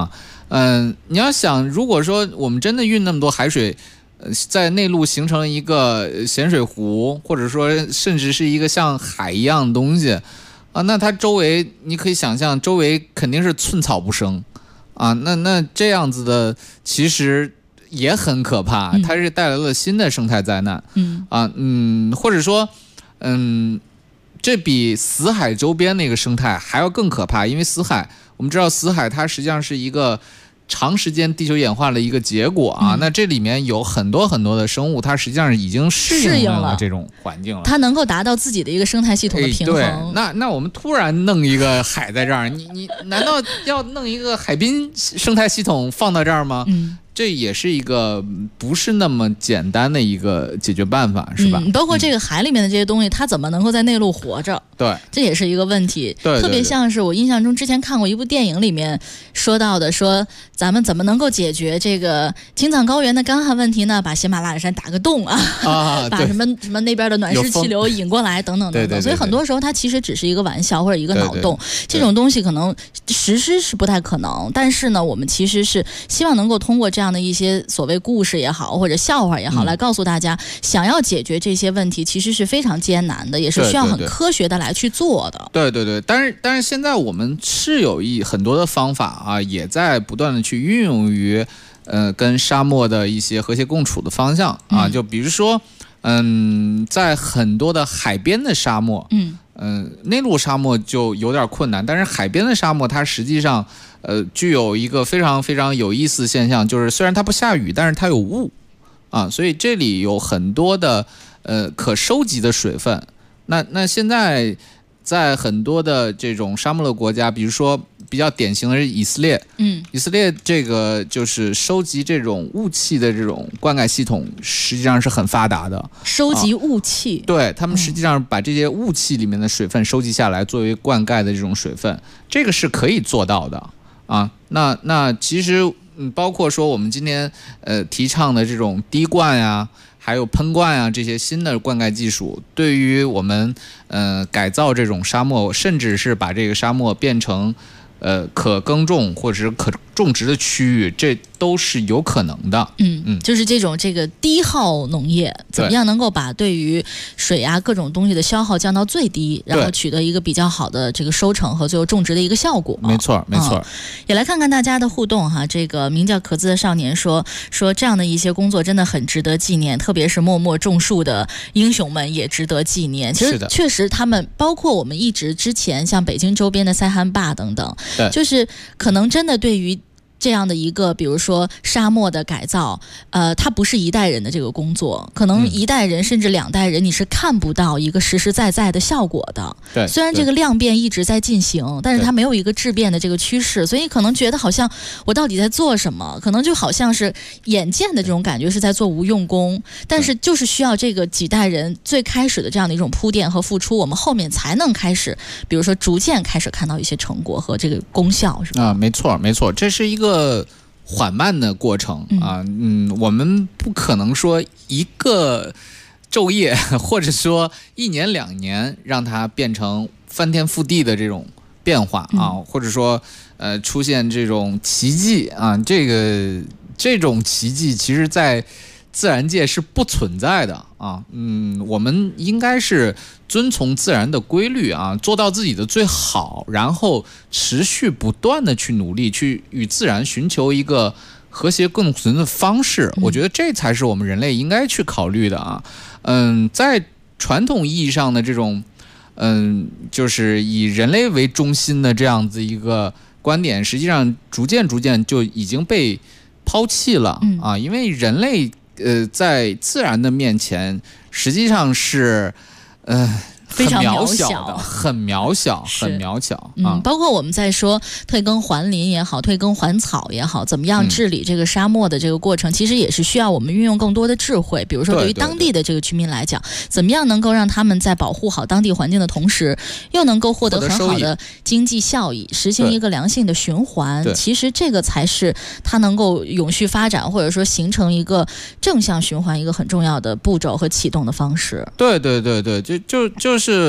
你要想，如果说我们真的运那么多海水，在内陆形成一个咸水湖，或者说甚至是一个像海一样的东西啊，那它周围你可以想象，周围肯定是寸草不生啊。那这样子的其实也很可怕，它是带来了新的生态灾难。或者说，这比死海周边那个生态还要更可怕，因为死海，我们知道死海它实际上是一个长时间地球演化的一个结果啊。那这里面有很多很多的生物，它实际上已经适应了这种环境了， 它能够达到自己的一个生态系统的平衡。 对，那我们突然弄一个海在这儿，你难道要弄一个海滨生态系统放到这儿吗？这也是一个不是那么简单的一个解决办法，是吧？ 包括这个海里面的这些东西，它怎么能够在内陆活着？ 对，这也是一个问题。 对， 特别像是我印象中之前看过一部电影里面说到的，说咱们怎么能够解决这个青藏高原的干旱问题呢？把喜马拉雅山打个洞把什么那边的暖湿气流引过来，等等等等。所以很多时候它其实只是一个玩笑或者一个脑洞，这种东西可能实施是不太可能。但是呢，我们其实是希望能够通过这样的一些所谓故事也好，或者笑话也好，来告诉大家，想要解决这些问题，其实是非常艰难的，也是需要很科学的来去做的。 对，但是现在我们是有很多的方法啊，也在不断的去运用于跟沙漠的一些和谐共处的方向啊，就比如说在很多的海边的沙漠，内陆沙漠就有点困难，但是海边的沙漠它实际上具有一个非常非常有意思的现象，就是虽然它不下雨，但是它有雾啊，所以这里有很多的可收集的水分。那现在在很多的这种沙漠的国家，比如说比较典型的是以色列，以色列这个就是收集这种雾气的这种灌溉系统，实际上是很发达的。 收集雾气， 对，他们实际上把这些雾气里面的水分收集下来，作为灌溉的这种水分，这个是可以做到的啊。那其实包括说我们今天提倡的这种滴灌呀，还有喷灌啊，这些新的灌溉技术，对于我们改造这种沙漠，甚至是把这个沙漠变成可耕种或者是可种植的区域，这都是有可能的。 就是这个低耗农业，怎么样能够把对于水啊各种东西的消耗降到最低，然后取得一个比较好的这个收成和最后种植的一个效果。 没错。 也来看看大家的互动哈。这个名叫可字的少年说这样的一些工作真的很值得纪念，特别是默默种树的英雄们也值得纪念。其实确实他们包括我们一直之前像北京周边的塞罕坝等等，就是可能真的对于这样的一个比如说沙漠的改造，它不是一代人的这个工作，可能一代人甚至两代人你是看不到一个实实在在的效果的。 对， 虽然这个量变一直在进行，但是它没有一个质变的这个趋势，所以可能觉得好像我到底在做什么，可能就好像是眼见的这种感觉是在做无用功，但是就是需要这个几代人最开始的这样的一种铺垫和付出，我们后面才能开始比如说逐渐开始看到一些成果和这个功效，是吧？ 没错，这是一个缓慢的过程啊。我们不可能说一个昼夜或者说1年2年让它变成翻天覆地的这种变化啊，或者说出现这种奇迹啊，这种奇迹其实在自然界是不存在的啊。我们应该是遵从自然的规律啊，做到自己的最好，然后持续不断的去努力，去与自然寻求一个和谐共存的方式。我觉得这才是我们人类应该去考虑的啊。在传统意义上的这种就是以人类为中心的这样子一个观点，实际上逐渐就已经被抛弃了啊。因为人类在自然的面前实际上是非常渺小的，很渺小啊。 包括我们在说退耕还林也好，退耕还草也好，怎么样治理这个沙漠的这个过程，其实也是需要我们运用更多的智慧。比如说对于当地的这个居民来讲，怎么样能够让他们在保护好当地环境的同时，又能够获得很好的经济效益，实行一个良性的循环。其实这个才是它能够永续发展，或者说形成一个正向循环一个很重要的步骤和启动的方式。 对，就是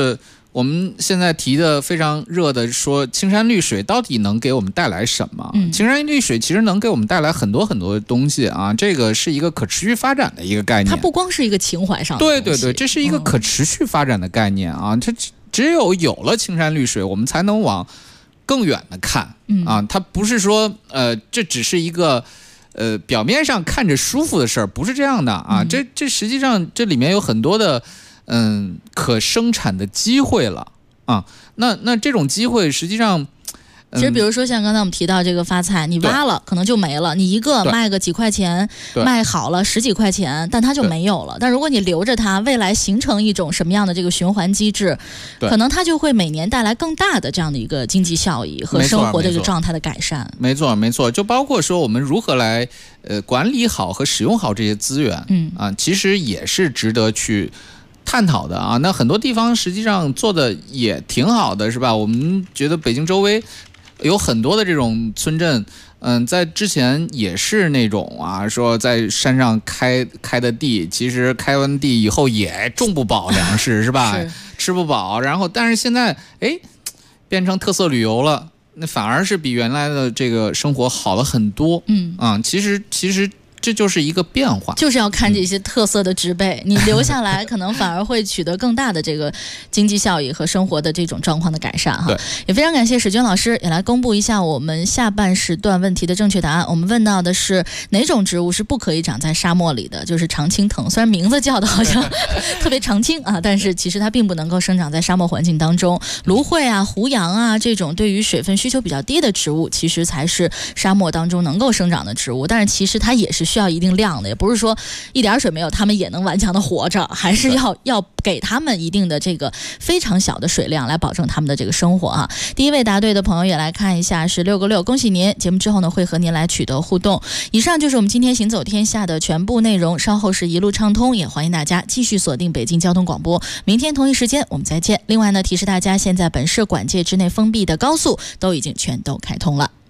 我们现在提的非常热的说青山绿水到底能给我们带来什么？青山绿水其实能给我们带来很多很多东西啊，这个是一个可持续发展的一个概念。 它不光是一个情怀上的东西， 对对对，这是一个可持续发展的概念啊。这只有了青山绿水，我们才能往更远的看啊。它不是说这只是一个表面上看着舒服的事儿，不是这样的啊。这实际上这里面有很多的可生产的机会了啊。那这种机会实际上。 其实比如说像刚才我们提到这个发菜，你挖了可能就没了，你一个卖个几块钱，卖好了10几块钱，但它就没有了。但如果你留着它，未来形成一种什么样的这个循环机制，可能它就会每年带来更大的这样的一个经济效益和生活的一个状态的改善。 没错没错，就包括说我们如何来管理好和使用好这些资源，其实也是值得去探讨的啊。那很多地方实际上做的也挺好的，是吧？我们觉得北京周围有很多的这种村镇，在之前也是那种啊，说在山上开的地，其实开完地以后也种不饱粮食，是吧？吃不饱，然后但是现在变成特色旅游了，那反而是比原来的这个生活好了很多。其实这就是一个变化， 就是要看这些特色的植被，你留下来可能反而会取得更大的这个经济效益和生活的这种状况的改善哈。也非常感谢史娟老师也来公布一下我们下半时段问题的正确答案。我们问到的是哪种植物是不可以长在沙漠里的，就是常青藤。虽然名字叫的好像特别常青啊，但是其实它并不能够生长在沙漠环境当中。芦荟啊、胡杨啊这种对于水分需求比较低的植物，其实才是沙漠当中能够生长的植物，但是其实它也是需要一定量的，也不是说一点水没有它们也能顽强的活着，还是要给它们一定的这个非常小的水量来保证它们的这个生活啊。第一位答对的朋友也来看一下是6个6，恭喜您！节目之后呢会和您来取得互动。以上就是我们今天行走天下的全部内容，稍后是一路畅通，也欢迎大家继续锁定北京交通广播，明天同一时间我们再见。另外呢提示大家，现在本市管界之内封闭的高速都已经全都开通了。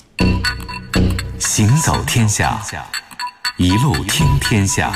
行走天下，一路听天下。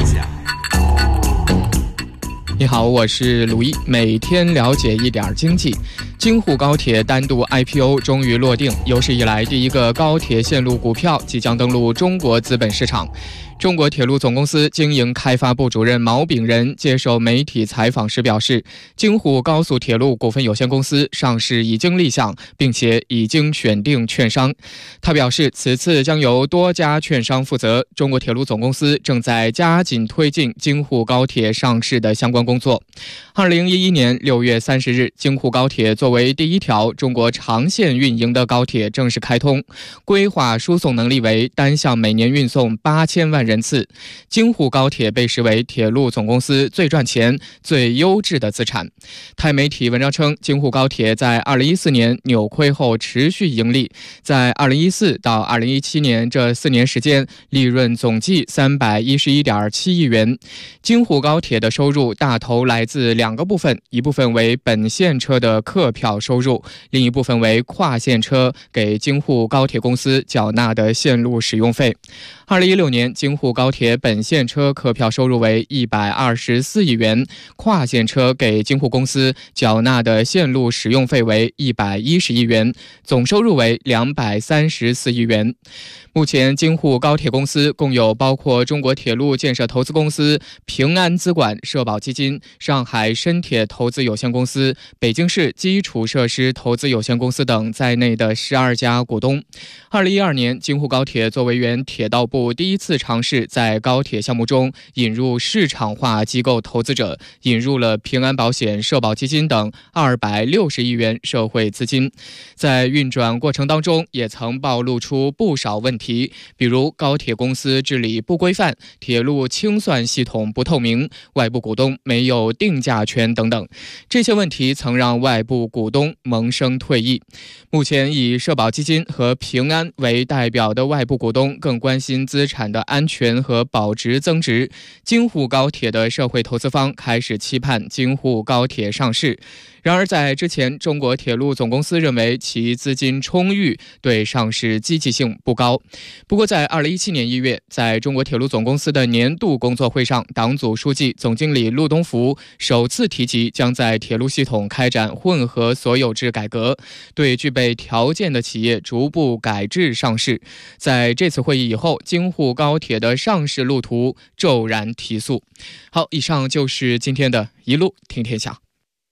你好，我是鲁一，每天了解一点经济。京沪高铁单独 IPO 终于落定，有史以来第一个高铁线路股票即将登陆中国资本市场。中国铁路总公司经营开发部主任毛炳仁接受媒体采访时表示，京沪高速铁路股份有限公司上市已经立项，并且已经选定券商。他表示，此次将由多家券商负责，中国铁路总公司正在加紧推进京沪高铁上市的相关工作。2011年6月30日，京沪高铁作为第一条中国长线运营的高铁正式开通，规划输送能力为单向每年运送8000万人次。京沪高铁被视为铁路总公司最赚钱、最优质的资产。泰媒体文章称，京沪高铁在2014年扭亏后持续盈利，在2014到2017年这4年时间，利润总计311.7亿元。京沪高铁的收入大头来自2个部分，一部分为本线车的客票收入，另一部分为跨线车给京沪高铁公司缴纳的线路使用费。2016年，京沪高铁本线车客票收入为124亿元，跨线车给京沪公司缴纳的线路使用费为110亿元，总收入为234亿元。目前，京沪高铁公司共有包括中国铁路建设投资公司、平安资管社保基金、上海深铁投资有限公司、北京市基础设施投资有限公司等在内的12家股东。2012年，京沪高铁作为原铁道部第一次尝试在高铁项目中引入市场化机构投资者，引入了平安保险社保基金等260亿元社会资金。在运转过程当中，也曾暴露出不少问题，比如高铁公司治理不规范、铁路清算系统不透明、外部股东没有定价权等等。这些问题曾让外部股股东萌生退役。目前以社保基金和平安为代表的外部股东更关心资产的安全和保值增值。京沪高铁的社会投资方开始期盼京沪高铁上市。然而在之前，中国铁路总公司认为其资金充裕，对上市积极性不高。不过在2017年1月，在中国铁路总公司的年度工作会上，党组书记、总经理陆东福首次提及将在铁路系统开展混合所有制改革，对具备条件的企业逐步改制上市。在这次会议以后，京沪高铁的上市路途骤然提速。好，以上就是今天的一路听天下。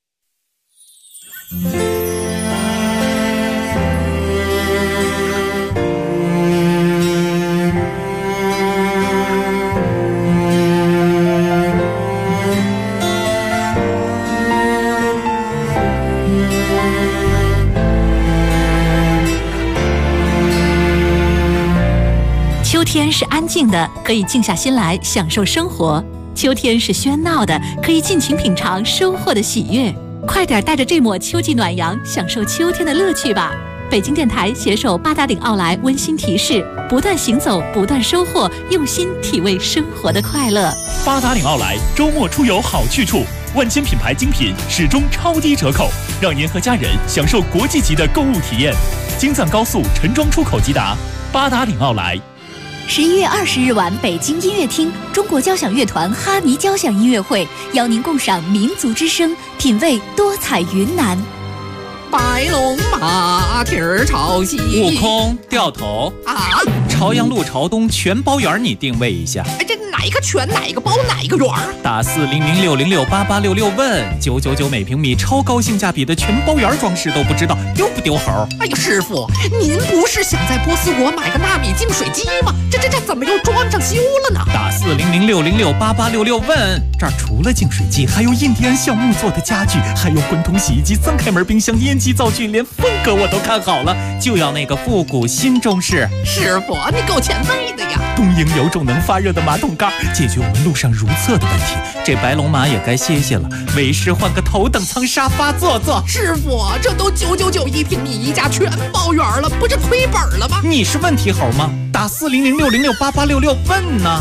秋天是安静的，可以静下心来享受生活；秋天是喧闹的，可以尽情品尝收获的喜悦。快点带着这抹秋季暖阳，享受秋天的乐趣吧！北京电台携手八达岭奥莱温馨提示：不断行走，不断收获，用心体味生活的快乐。 八达岭奥莱周末出游好去处，万千品牌精品始终超低折扣，让您和家人享受国际级的购物体验。京藏高速陈庄出口即达，八达岭奥莱。 11月20日晚，北京音乐厅，中国交响乐团哈尼交响音乐会邀您共赏民族之声，品味多彩云南。 白龙马蹄儿朝西， 悟空掉头啊！ 朝阳路朝东全包圆，你定位一下。 哎，这哪一个全，哪一个包，哪一个圆？ 打400668866问999每平米，超高性价比的全包圆装饰都不知道丢不丢猴？ 哎呀，师傅，您不是想在波斯国买个纳米净水机吗？这怎么又装上修了呢？ 打400668866问，这儿除了净水机，还有印第安橡木做的家具，还有滚筒洗衣机、3开门冰箱、烟机灶具，连风格我都看好了，就要那个复古新中式。 师傅，你够前卫的呀！ 东营有种能发热的马桶盖，解决我们路上如厕的问题。这白龙马也该歇歇了，为师换个头等舱沙发坐坐。 师傅，这都999一平米，一家全包圆了，不是亏本了吗？ 你是问题猴吗？打400668866问呢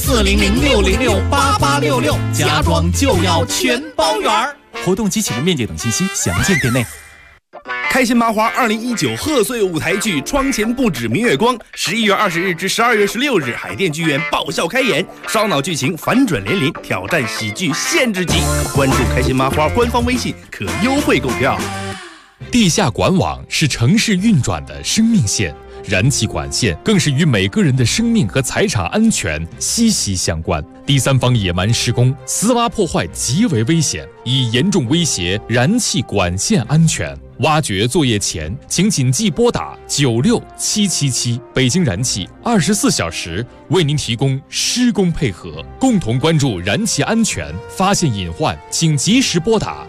，400668866，家装就要全包圆。活动及启动面积等信息详见店内。 开心麻花2019贺岁舞台剧《窗前不止明月光》11月20日至12月16日海淀剧院爆笑开演，烧脑剧情反转连连，挑战喜剧限制级。关注开心麻花官方微信可优惠购票。 地下管网是城市运转的生命线，燃气管线更是与每个人的生命和财产安全息息相关。第三方野蛮施工、私挖破坏极为危险，已严重威胁燃气管线安全。挖掘作业前，请谨记拨打96777，北京燃气24小时为您提供施工配合，共同关注燃气安全，发现隐患，请及时拨打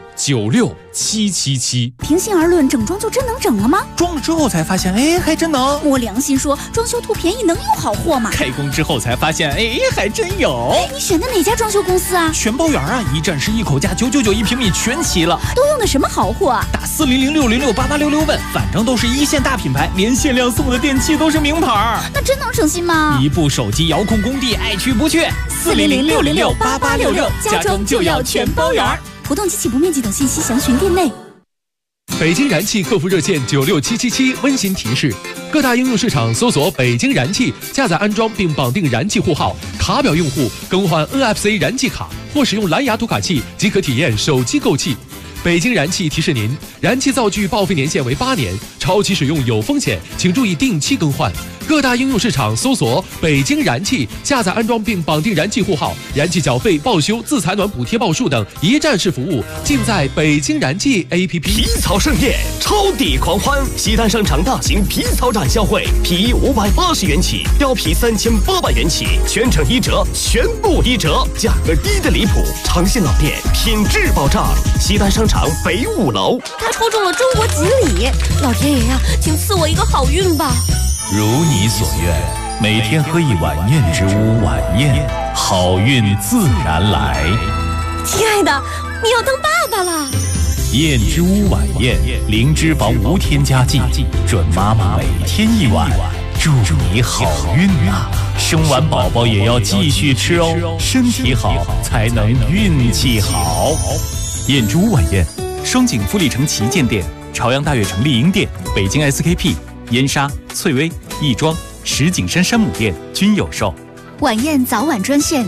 96777。 平心而论，整装就真能整了吗？ 装了之后才发现，哎，还真能。 摸良心说，装修图便宜能有好货吗？ 开工之后才发现，哎，还真有。 你选的哪家装修公司啊？ 全包圆啊，一站式一口价，999一平米全齐了。 都用的什么好货啊？ 打400668866问，反正都是一线大品牌，连限量送的电器都是名牌。 那真能省心吗？ 一部手机遥控工地，爱去不去。 400668866，家装就要全包圆。活动及起步面积等信息详询店内。 北京燃气客服热线96777温馨提示：各大应用市场搜索北京燃气，下载安装并绑定燃气户号，卡表用户更换 NFC 燃气卡或使用蓝牙读卡器即可体验手机购气。北京燃气提示您，燃气灶具报废年限为8年，超期使用有风险，请注意定期更换。各大应用市场搜索北京燃气，下载安装并绑定燃气户号，燃气缴费、报修、自采暖补贴报数等一站式服务，尽在北京燃气 APP。 皮草盛宴，超抵狂欢！西单商场大型皮草展销会，皮衣580元起，貂皮3800元起，全程1折，全部1折，价格低得离谱，长线老店，品质保障。西单商场北5楼。 他抽中了中国锦鲤，老天爷呀，请赐我一个好运吧！ 如你所愿，每天喝一碗燕之屋晚宴，好运自然来。 亲爱的，你要当爸爸了。 燕之屋晚宴，零脂肪无添加剂，准妈妈每天1碗，祝你好运啊！生完宝宝也要继续吃哦，身体好才能运气好。燕之屋晚宴，双井富力城旗舰店、朝阳大悦城丽婴店、北京 SKP、燕莎、翠微、亦庄、石景山山姆店均有售。 晚宴早晚专线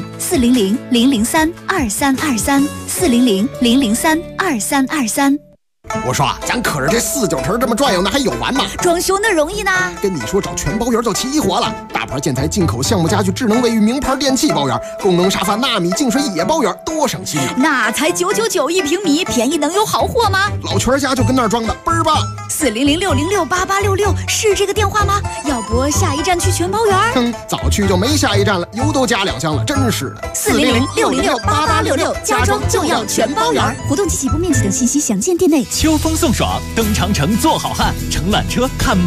400-003-2323，400-003-2323。 我说啊，咱可是这4-9成这么转悠，那还有完吗？ 装修那容易呢？ 跟你说，找全包圆就齐活了。大牌建材、进口项目家具、智能卫浴、名牌电器包圆，功能沙发、纳米净水也包圆，多省心啊！ 那才999一平米，便宜能有好货吗？ 老全家就跟那儿装的，倍儿棒。 400-606-8866是这个电话吗？要不下一站去全包圆？ 哼，早去就没下一站了，油都加2箱了，真是的。 400-606-8866，家装就要全包圆。活动及起步面积等信息详见店内。 秋风送爽，登长城做好汉，乘缆车看